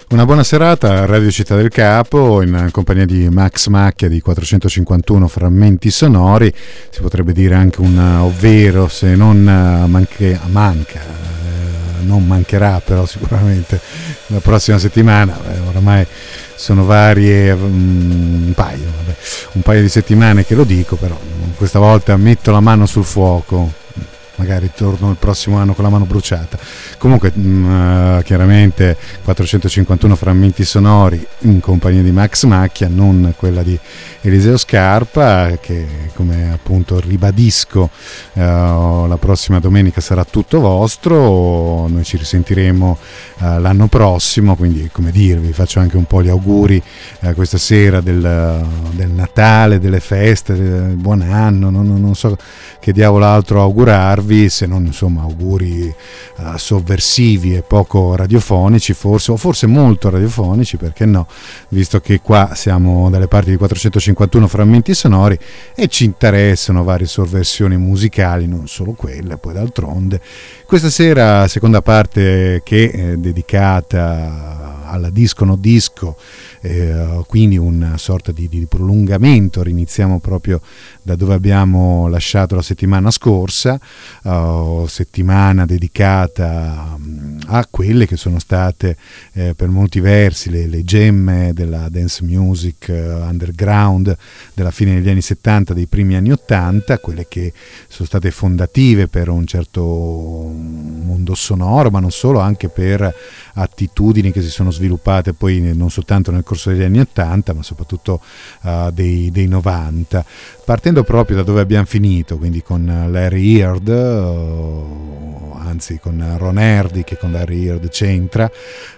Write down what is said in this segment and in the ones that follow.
Una buona serata a Radio Città del Capo in compagnia di Max Macchia di 451 frammenti sonori, si potrebbe dire anche un ovvero, se non non mancherà però sicuramente la prossima settimana, oramai sono varie, un paio di settimane che lo dico, però questa volta metto la mano sul fuoco. Magari torno il prossimo anno con la mano bruciata. Comunque chiaramente 451 frammenti sonori in compagnia di Max Macchia, non quella di Eliseo Scarpa, che come appunto ribadisco la prossima domenica sarà tutto vostro. Noi ci risentiremo l'anno prossimo, quindi come dirvi, faccio anche un po' gli auguri questa sera del Natale, delle feste, del buon anno, non so che diavolo altro augurarvi, se non insomma auguri sovversivi e poco radiofonici, forse molto radiofonici, perché no, visto che qua siamo dalle parti di 451 frammenti sonori e ci interessano varie sovversioni musicali, non solo quelle. Poi d'altronde questa sera seconda parte che è dedicata alla disco no disco, quindi una sorta di prolungamento. Riniziamo proprio da dove abbiamo lasciato la settimana scorsa, settimana dedicata a quelle che sono state per molti versi le gemme della dance music underground della fine degli anni 70, dei primi anni 80, quelle che sono state fondative per un certo mondo sonoro, ma non solo, anche per attitudini che si sono sviluppate poi non soltanto nel corso degli anni 80, ma soprattutto dei 90, partendo proprio da dove abbiamo finito, quindi con Larry Heard, anzi con Ron Hardy, che con Larry Heard c'entra.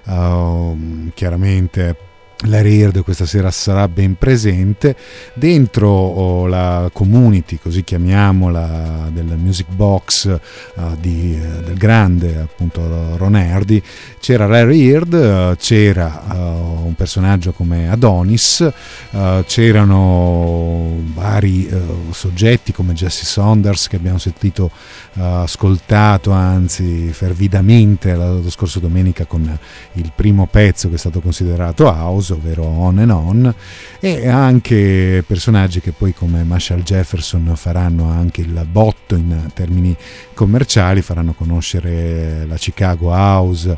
Chiaramente Larry Heard questa sera sarà ben presente dentro la community, così chiamiamola, del music box del grande appunto Ron Hardy. C'era Larry Heard, c'era un personaggio come Adonis, c'erano vari soggetti come Jesse Saunders, che abbiamo sentito, ascoltato anzi fervidamente la scorsa domenica con il primo pezzo che è stato considerato house, ovvero On and On, e anche personaggi che poi come Marshall Jefferson faranno anche il botto in termini commerciali, faranno conoscere la Chicago House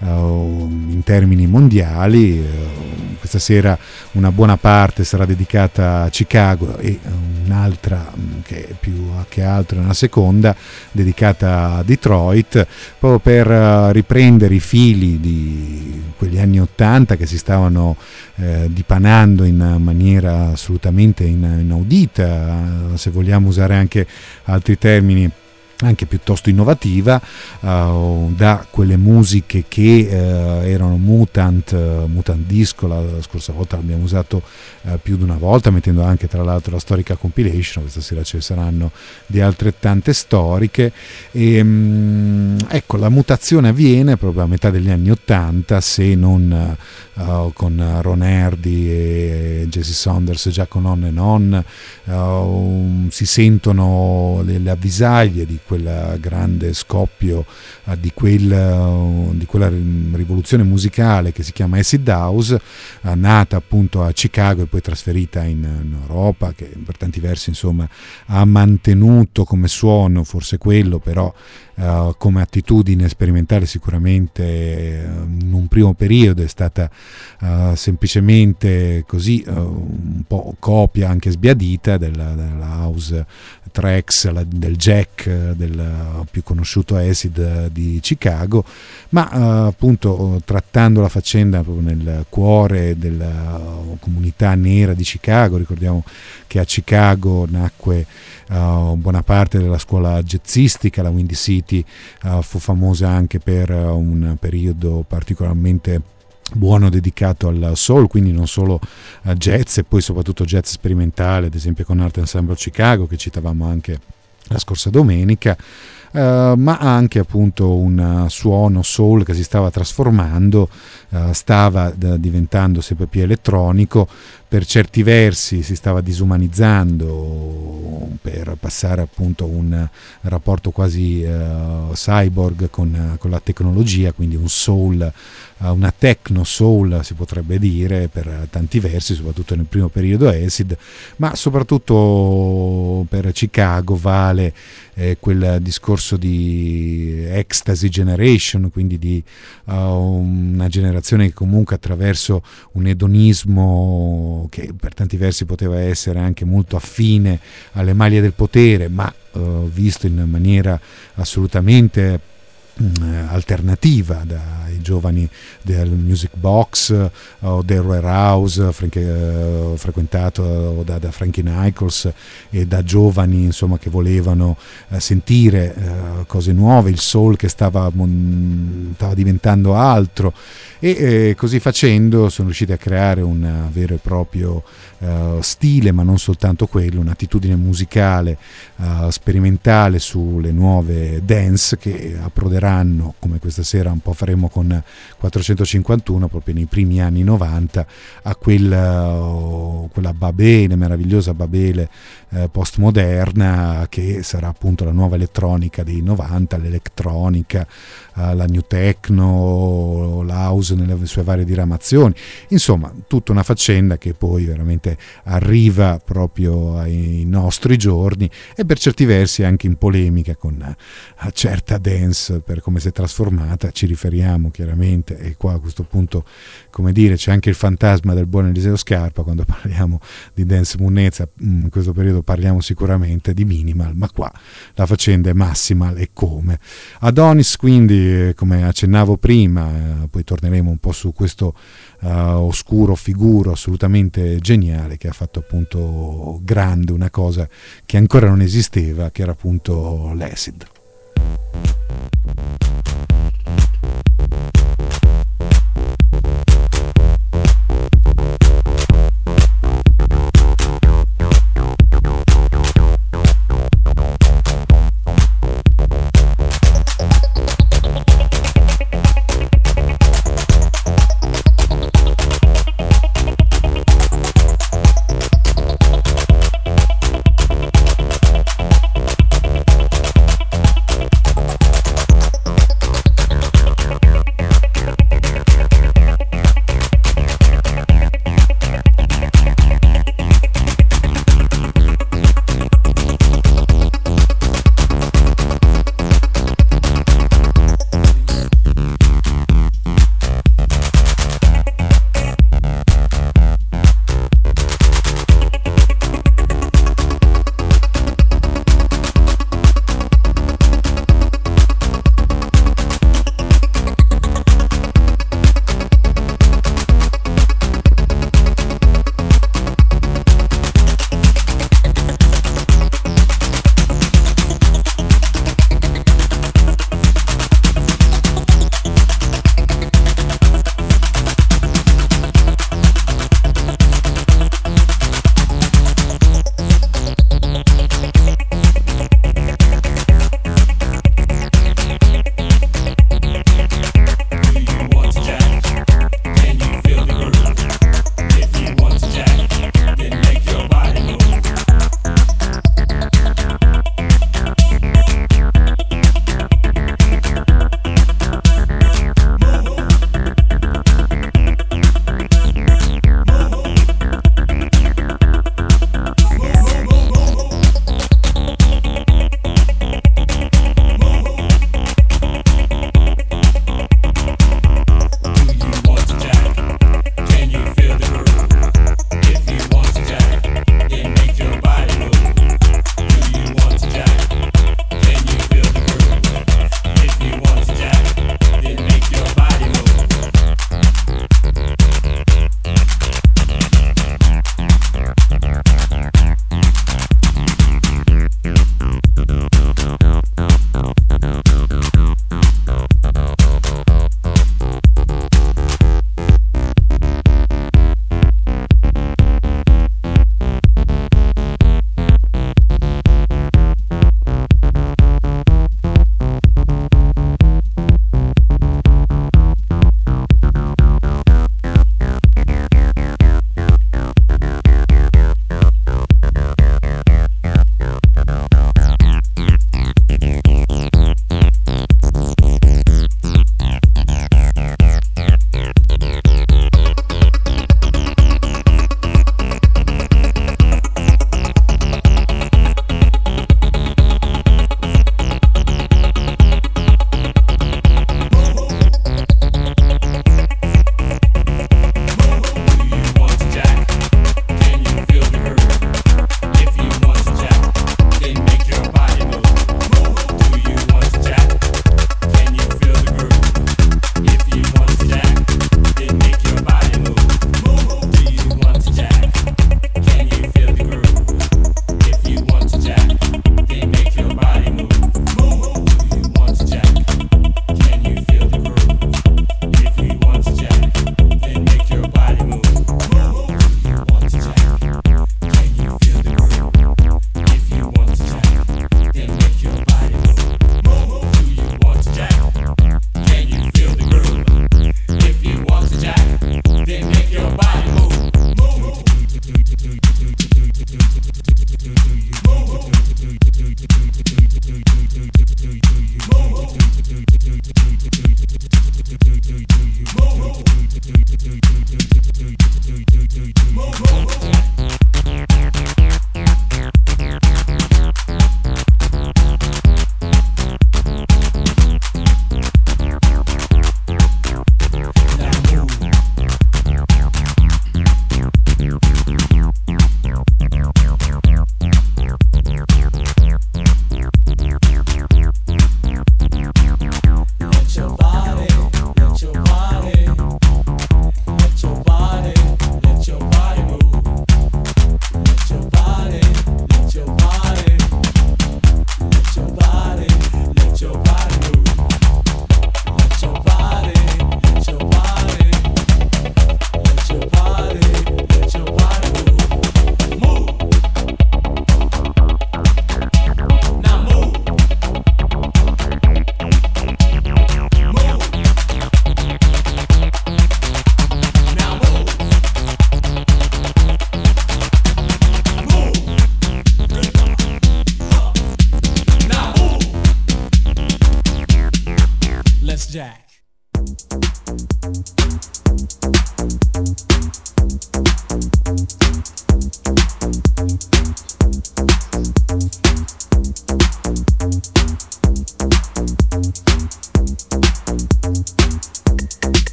in termini mondiali. Questa sera una buona parte sarà dedicata a Chicago e un'altra, che più che altro una seconda, dedicata a Detroit, proprio per riprendere i fili di quegli anni 80 che si stavano dipanando in maniera assolutamente inaudita, se vogliamo usare anche altri termini, anche piuttosto innovativa, da quelle musiche che erano mutant disco. La scorsa volta l'abbiamo usato più di una volta, mettendo anche tra l'altro la storica compilation. Questa sera ce ne saranno di altrettante storiche, e ecco, la mutazione avviene proprio a metà degli anni 80, se non con Ron Hardy e Jesse Saunders già con On and On. Si sentono le avvisaglie di quel grande scoppio, di quella rivoluzione musicale che si chiama acid house, nata appunto a Chicago e poi trasferita in Europa, che per tanti versi insomma ha mantenuto come suono forse quello, però come attitudine sperimentale sicuramente in un primo periodo è stata semplicemente così un po' copia anche sbiadita della house tracks, del Jack, del più conosciuto acid di Chicago, ma appunto trattando la faccenda proprio nel cuore della comunità nera di Chicago. Ricordiamo che a Chicago nacque buona parte della scuola jazzistica. La Windy City fu famosa anche per un periodo particolarmente buono dedicato al soul, quindi non solo a jazz, e poi soprattutto jazz sperimentale, ad esempio con Art Ensemble Chicago, che citavamo anche la scorsa domenica, ma anche appunto un suono soul che si stava trasformando, stava diventando sempre più elettronico, per certi versi si stava disumanizzando per passare appunto a un rapporto quasi cyborg con la tecnologia, quindi un soul, una techno soul si potrebbe dire per tanti versi, soprattutto nel primo periodo Acid, ma soprattutto per Chicago vale quel discorso di Ecstasy Generation, quindi di una generazione che comunque attraverso un edonismo che per tanti versi poteva essere anche molto affine alle maglie del potere, ma visto in maniera assolutamente alternativa dai giovani del Music Box o del Warehouse, frequentato da Frankie Nichols, e da giovani insomma che volevano sentire cose nuove, il soul che stava diventando altro, e così facendo sono riusciti a creare un vero e proprio stile, ma non soltanto quello, un'attitudine musicale sperimentale sulle nuove dance che approderanno, come questa sera un po' faremo con 451, proprio nei primi anni 90, a quella Babele, meravigliosa Babele postmoderna, che sarà appunto la nuova elettronica dei 90, l'elettronica, la new techno, l'house nelle sue varie diramazioni, insomma tutta una faccenda che poi veramente arriva proprio ai nostri giorni, e per certi versi anche in polemica con certa dance per come si è trasformata. Ci riferiamo chiaramente, e qua a questo punto, come dire, c'è anche il fantasma del buon Eliseo Scarpa quando parliamo di dance munnezza. In questo periodo parliamo sicuramente di minimal, ma qua la faccenda è massimal, e come. Adonis quindi, come accennavo prima, poi torneremo un po' su questo oscuro figuro assolutamente geniale che ha fatto appunto grande una cosa che ancora non esisteva, che era appunto l'acid.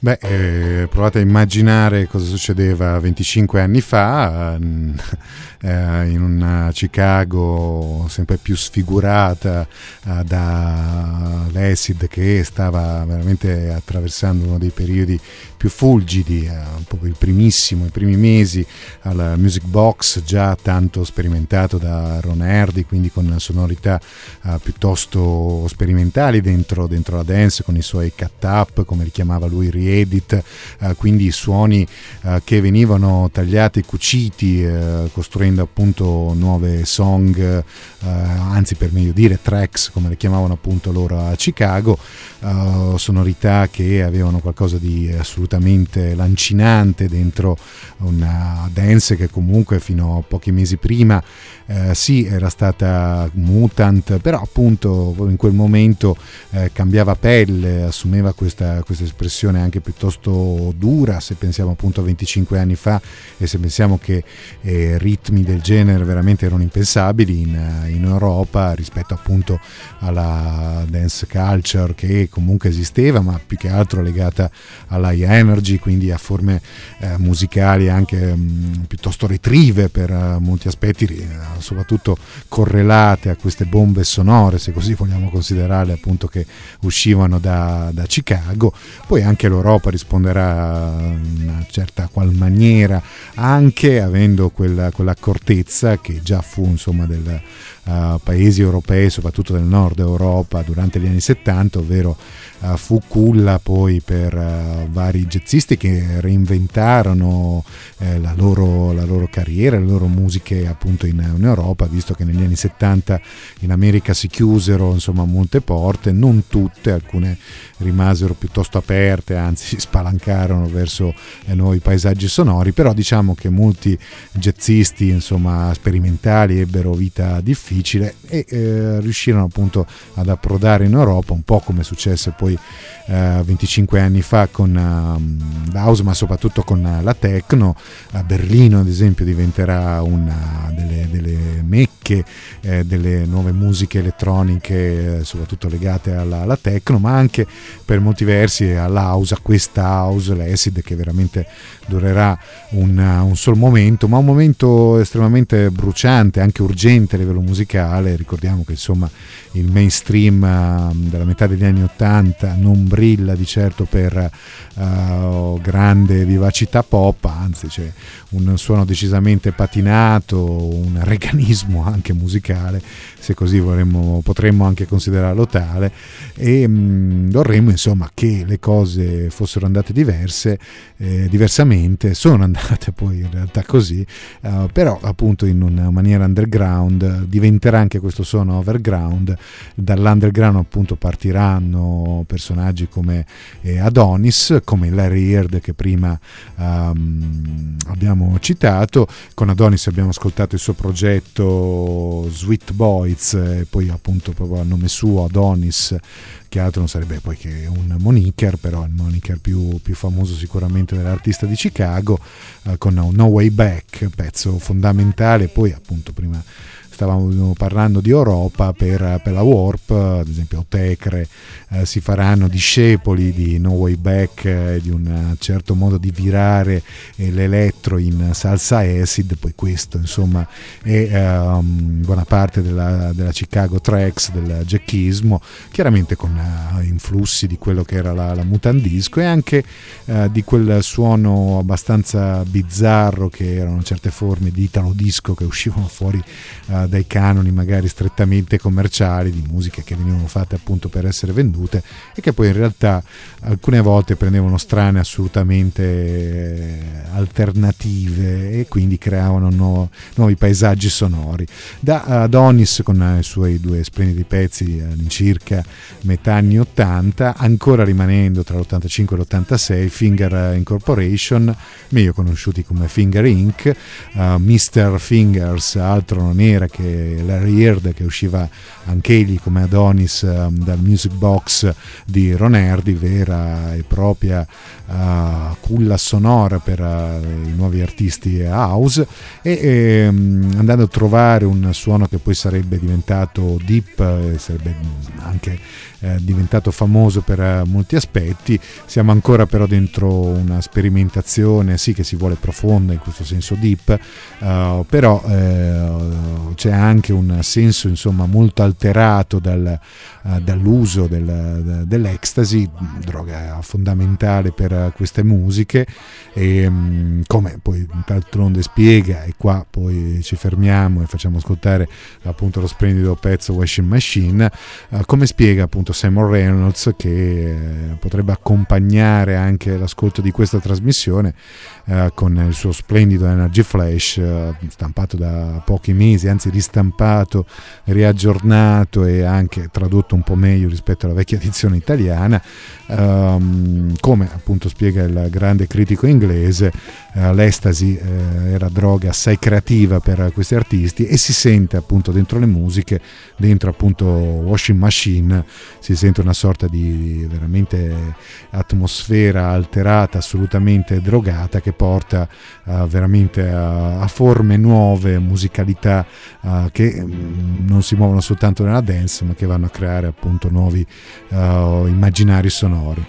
Provate a immaginare cosa succedeva 25 anni fa in una Chicago sempre più sfigurata dall'acid, che stava veramente attraversando uno dei periodi più fulgidi, proprio i primi mesi al Music Box, già tanto sperimentato da Ron Hardy, quindi con sonorità piuttosto sperimentali dentro la dance, con i suoi cut-up, come li chiamava lui, re-edit, quindi suoni che venivano tagliati e cuciti, costruendo appunto nuove song, anzi per meglio dire tracks, come le chiamavano appunto loro a Chicago, sonorità che avevano qualcosa di assolutamente lancinante dentro una dance che comunque fino a pochi mesi prima sì, era stata mutant, però appunto in quel momento cambiava pelle, assumeva questa espressione anche piuttosto dura, se pensiamo appunto a 25 anni fa, e se pensiamo che ritmi del genere veramente erano impensabili in Europa rispetto appunto alla dance culture che comunque esisteva, ma più che altro legata alla high energy, quindi a forme musicali anche piuttosto retrieve per molti aspetti, soprattutto correlate a queste bombe sonore, se così vogliamo considerarle, appunto, che uscivano da Chicago. Poi anche l'Europa risponderà in una certa qual maniera, anche avendo quell'accortezza che già fu insomma del paesi europei, soprattutto del nord Europa, durante gli anni 70, ovvero fu culla poi per vari jazzisti che reinventarono la loro carriera, le loro musiche appunto in Europa, visto che negli anni 70 in America si chiusero insomma molte porte, non tutte, alcune rimasero piuttosto aperte, anzi si spalancarono verso nuovi paesaggi sonori, però diciamo che molti jazzisti insomma sperimentali ebbero vita difficile e riuscirono appunto ad approdare in Europa, un po' come successe poi 25 anni fa con l'house, ma soprattutto con la techno. A Berlino ad esempio diventerà una delle mecche delle nuove musiche elettroniche, soprattutto legate alla techno, ma anche per molti versi all'house, a questa house, l'acid, che veramente durerà un solo momento, ma un momento estremamente bruciante, anche urgente a livello musicale. Ricordiamo che insomma il mainstream della metà degli anni 80 non brilla di certo per grande vivacità pop, anzi c'è un suono decisamente patinato, un reganismo anche musicale, se così potremmo anche considerarlo tale, e vorremmo insomma che le cose fossero andate diversamente, sono andate poi in realtà così, però appunto in una maniera underground. Diventerà anche questo suono overground. Dall'underground appunto partiranno personaggi come Adonis, come Larry Heard che prima abbiamo citato. Con Adonis abbiamo ascoltato il suo progetto Sweet Boys, e poi appunto proprio a nome suo Adonis, che altro non sarebbe poi che un moniker, però il moniker più famoso sicuramente dell'artista di Chicago, con No Way Back, pezzo fondamentale. Poi appunto prima stavamo parlando di Europa, per la Warp ad esempio Tecre si faranno discepoli di No Way Back, di un certo modo di virare l'elettro in salsa acid. Poi questo insomma è buona parte della Chicago Tracks, del jackismo, chiaramente con influssi di quello che era la mutant disco, e anche di quel suono abbastanza bizzarro che erano certe forme di italo disco che uscivano fuori dai canoni magari strettamente commerciali di musiche che venivano fatte appunto per essere vendute, e che poi in realtà alcune volte prendevano strane assolutamente alternative e quindi creavano nuovi paesaggi sonori. Da Adonis, con i suoi due splendidi pezzi all'incirca metà anni 80, ancora rimanendo tra l'85 e l'86, Finger Incorporation, meglio conosciuti come Finger Inc. Mr. Fingers altro non era che che Larry Heard, che usciva anch'egli come Adonis dal Music Box di Ron Hardy, vera e propria culla sonora per i nuovi artisti house, e andando a trovare un suono che poi sarebbe diventato deep, sarebbe anche diventato famoso per molti aspetti. Siamo ancora però dentro una sperimentazione, sì, che si vuole profonda, in questo senso deep, però c'è anche un senso insomma molto alterato dall'uso dell'ecstasy, droga fondamentale per queste musiche, e come poi d'altronde spiega, e qua poi ci fermiamo e facciamo ascoltare appunto lo splendido pezzo Washing Machine, come spiega appunto Simon Reynolds, che potrebbe accompagnare anche l'ascolto di questa trasmissione con il suo splendido Energy Flash, stampato da pochi mesi, anzi ristampato, riaggiornato e anche tradotto un po' meglio rispetto alla vecchia edizione italiana. Come appunto spiega il grande critico inglese, l'ecstasy era droga assai creativa per questi artisti, e si sente appunto dentro le musiche, dentro appunto Washing Machine, si sente una sorta di veramente atmosfera alterata, assolutamente drogata, che porta veramente a forme nuove, musicalità che non si muovono soltanto nella dance, ma che vanno a creare appunto nuovi immaginari sonori.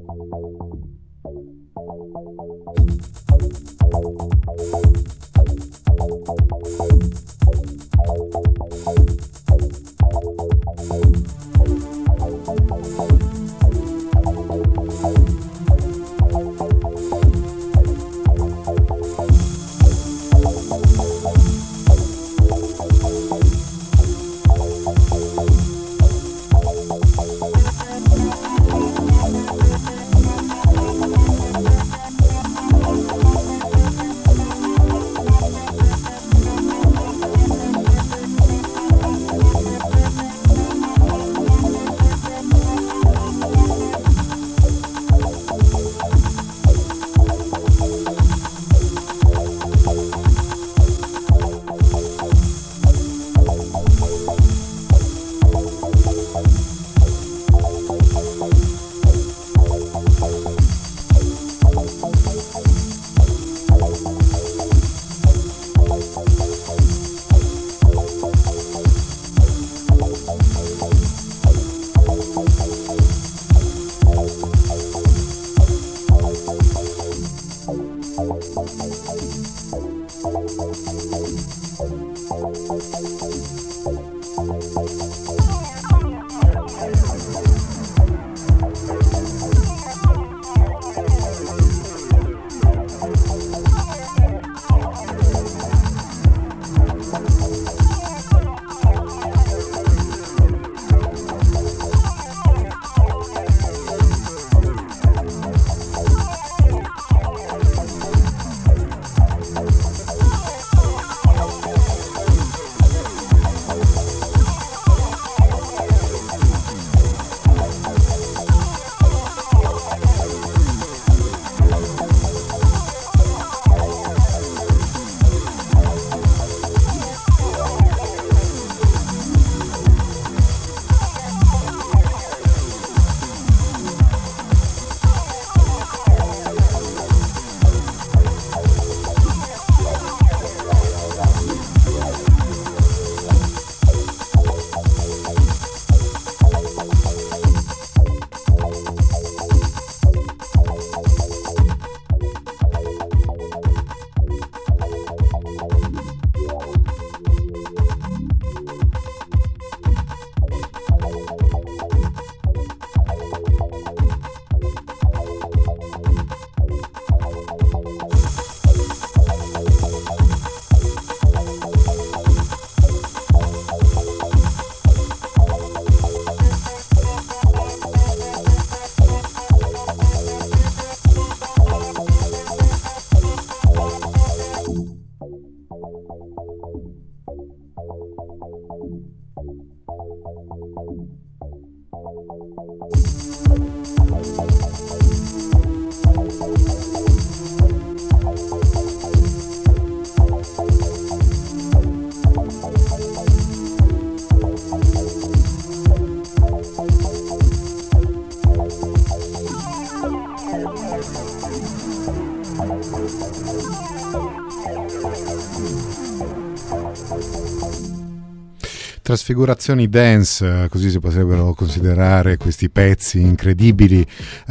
Trasfigurazioni dance, così si potrebbero considerare questi pezzi incredibili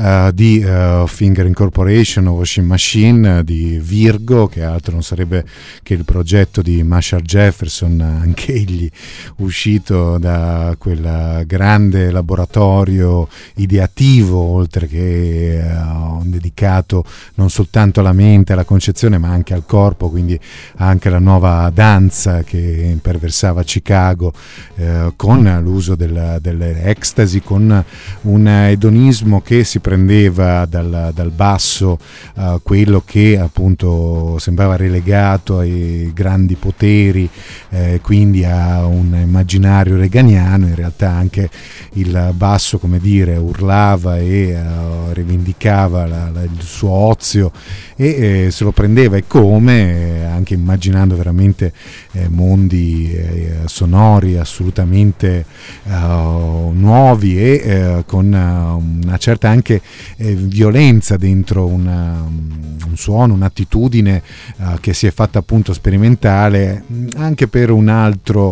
di Finger Incorporation o Washing Machine di Virgo, che altro non sarebbe che il progetto di Marshall Jefferson, anche egli uscito da quel grande laboratorio ideativo, oltre che dedicato non soltanto alla mente, alla concezione, ma anche al corpo, quindi anche la nuova danza che imperversava a Chicago, con l'uso delle ecstasy, con un edonismo che si prendeva dal basso, quello che appunto sembrava relegato ai grandi poteri, quindi a un immaginario reganiano. In realtà anche il basso, come dire, urlava e rivendicava il suo ozio, e se lo prendeva, e come, anche immaginando veramente mondi sonori assolutamente nuovi, e con una certa anche violenza dentro un suono, un'attitudine che si è fatta appunto sperimentale, anche per un altro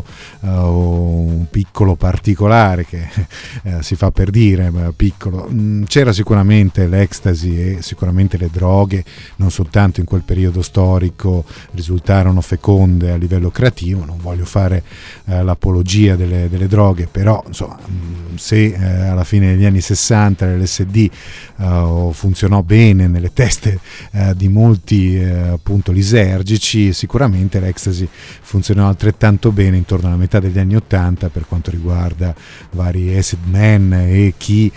un piccolo particolare che si fa per dire piccolo. C'era sicuramente sicuramente l'ecstasy e sicuramente le droghe, non soltanto in quel periodo storico, risultarono feconde a livello creativo. Non voglio fare l'apologia delle droghe, però insomma, se alla fine degli anni 60 l'LSD funzionò bene nelle teste di molti appunto lisergici, sicuramente l'ecstasy funzionò altrettanto bene intorno alla metà degli anni 80 per quanto riguarda vari acid man e chi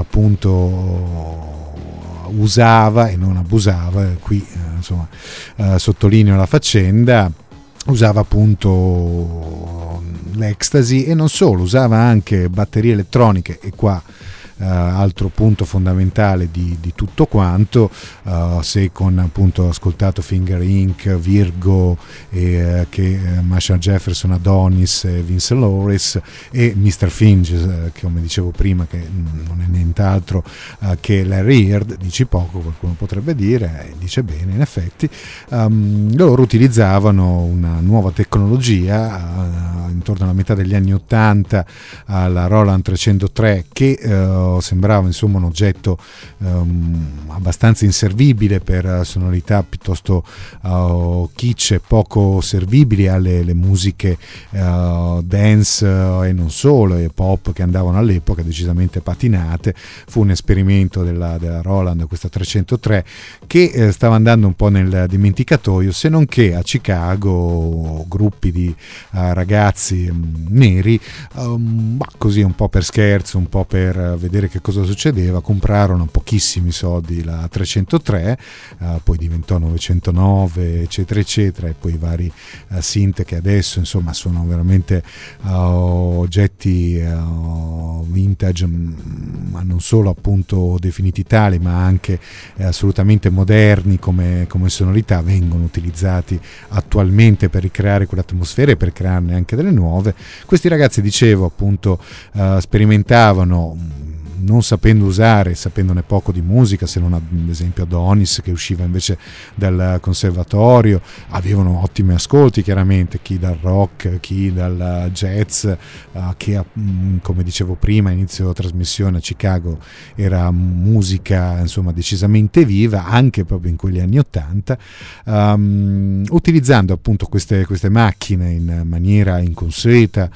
appunto usava e non abusava. Qui insomma sottolineo la faccenda, usava appunto l'ecstasy e non solo, usava anche batterie elettroniche, e qua altro punto fondamentale di tutto quanto. Se con appunto ascoltato Finger Inc., Virgo, che Marshall Jefferson, Adonis, Vince Lawrence e Mr. Finch, che come dicevo prima che non è nient'altro che Larry Heard, dici poco, qualcuno potrebbe dire, dice bene in effetti. Loro utilizzavano una nuova tecnologia intorno alla metà degli anni 80, la Roland 303, che sembrava insomma un oggetto abbastanza inservibile per sonorità piuttosto kitsch e poco servibili alle musiche dance e non solo, e pop, che andavano all'epoca decisamente patinate. Fu un esperimento della Roland, questa 303, che stava andando un po' nel dimenticatoio, se non che a Chicago gruppi di ragazzi neri, così un po' per scherzo, un po' per vedere che cosa succedeva, comprarono a pochissimi soldi la 303, poi diventò 909 eccetera eccetera, e poi i vari synth che adesso insomma sono veramente oggetti vintage, ma non solo appunto definiti tali, ma anche assolutamente moderni come sonorità, vengono utilizzati attualmente per ricreare quell'atmosfera e per crearne anche delle nuove. Questi ragazzi, dicevo appunto, sperimentavano, non sapendo usare, sapendone poco di musica, se non ad esempio Adonis, che usciva invece dal conservatorio. Avevano ottimi ascolti chiaramente, chi dal rock, chi dal jazz, che come dicevo prima inizio trasmissione a Chicago era musica insomma decisamente viva anche proprio in quegli anni 80, utilizzando appunto queste macchine in maniera inconsueta,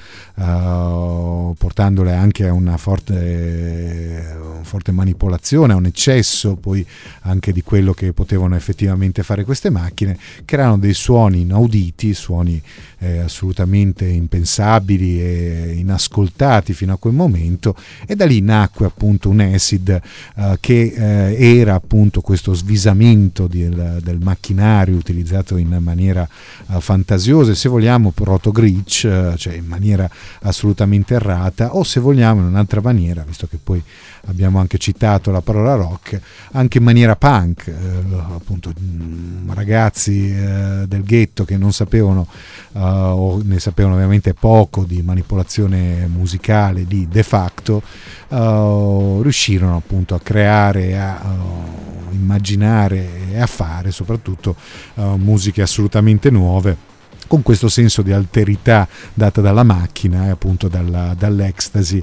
portandole anche a una forte manipolazione, a un eccesso poi anche di quello che potevano effettivamente fare queste macchine, creano dei suoni inauditi, suoni assolutamente impensabili e inascoltati fino a quel momento, e da lì nacque appunto un acid che era appunto questo svisamento del macchinario utilizzato in maniera fantasiosa, e se vogliamo proto-glitch, cioè in maniera assolutamente errata, o se vogliamo in un'altra maniera, visto che poi abbiamo anche citato la parola rock, anche in maniera punk, appunto ragazzi del ghetto che non sapevano o ne sapevano ovviamente poco di manipolazione musicale di De Facto, riuscirono appunto a creare, a immaginare e a fare soprattutto musiche assolutamente nuove, con questo senso di alterità data dalla macchina e appunto dall'ecstasy,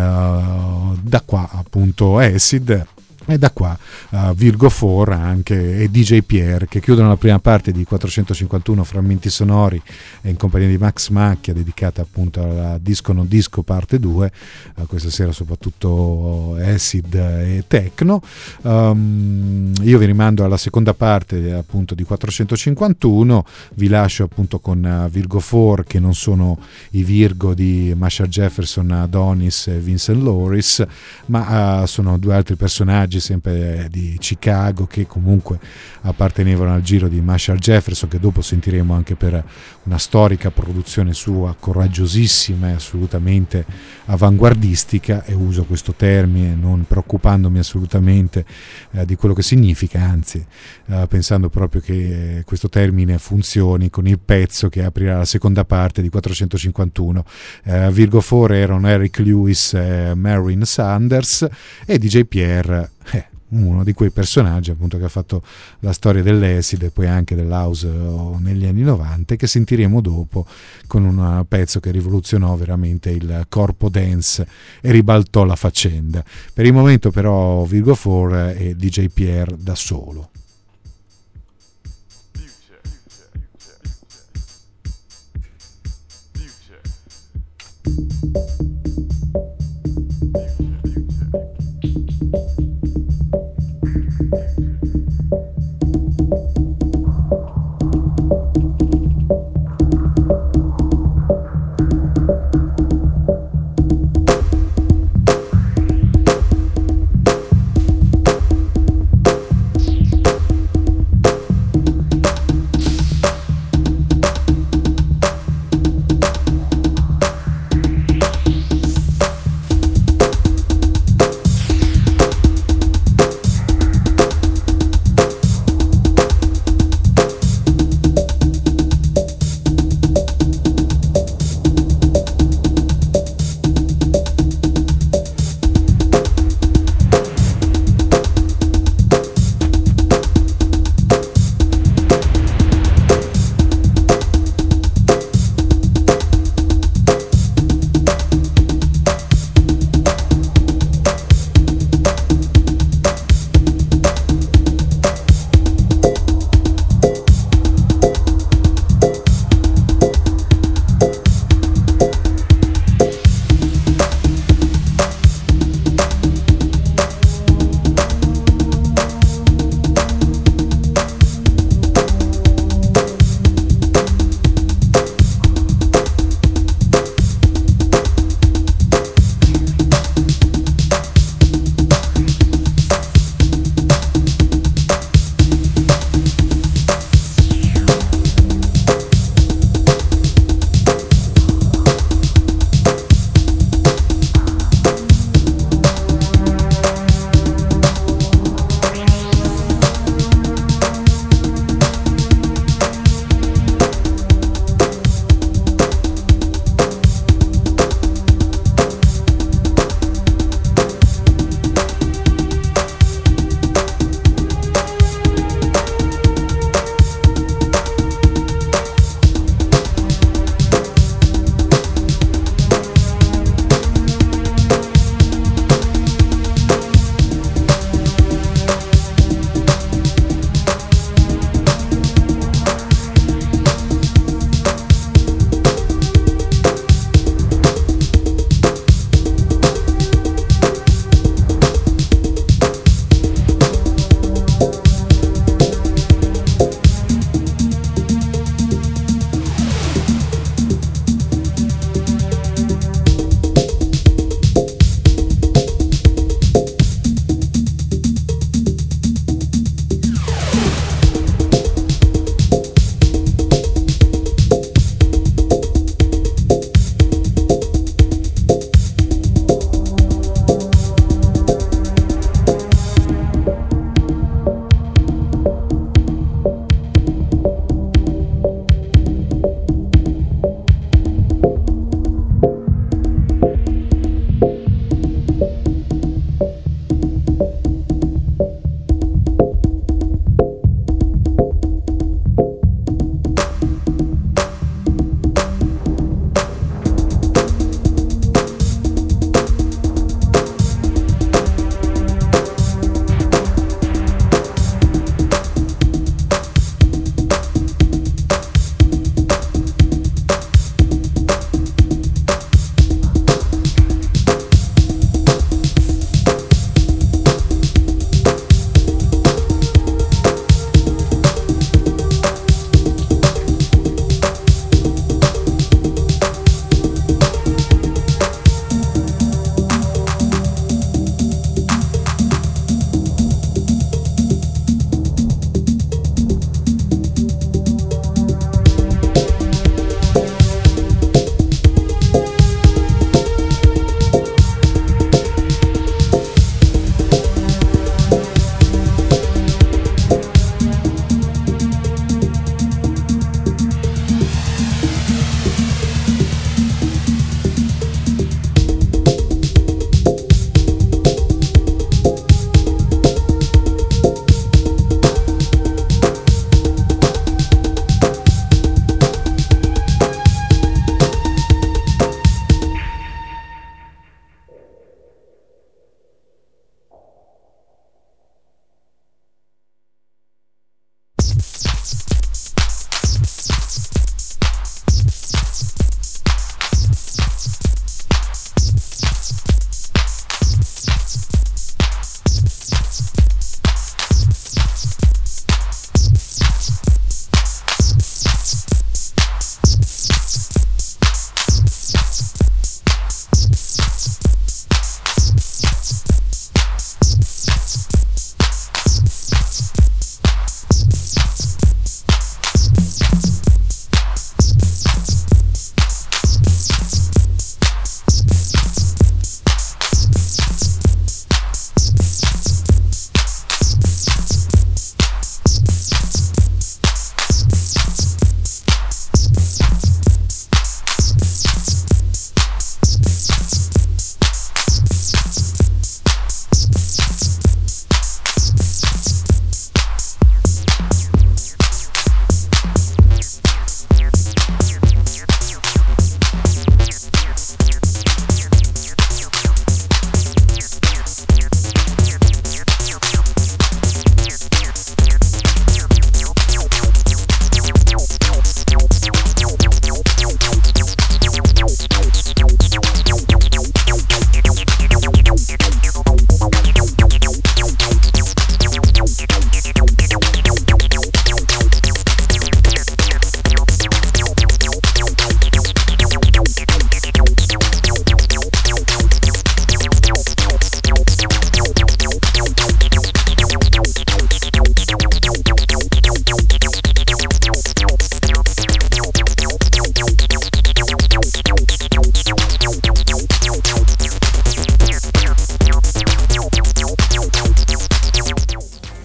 da qua appunto acid, e da qua Virgo 4 anche e DJ Pierre, che chiudono la prima parte di 451 frammenti sonori in compagnia di Max Macchia, dedicata appunto alla Disco Non Disco parte 2, questa sera soprattutto acid e techno. Io vi rimando alla seconda parte appunto di 451, vi lascio appunto con Virgo 4, che non sono i Virgo di Marshall Jefferson, Adonis e Vincent Lawrence, ma sono due altri personaggi sempre di Chicago che comunque appartenevano al giro di Marshall Jefferson, che dopo sentiremo anche per una storica produzione sua coraggiosissima e assolutamente avanguardistica, e uso questo termine non preoccupandomi assolutamente di quello che significa, anzi pensando proprio che questo termine funzioni con il pezzo che aprirà la seconda parte di 451. Virgo 4 erano Eric Lewis e Marin Sanders, e DJ Pierre uno di quei personaggi appunto che ha fatto la storia dell'acid e poi anche dell'house negli anni 90, che sentiremo dopo con un pezzo che rivoluzionò veramente il corpo dance e ribaltò la faccenda. Per il momento però Virgo 4 e DJ Pierre da solo.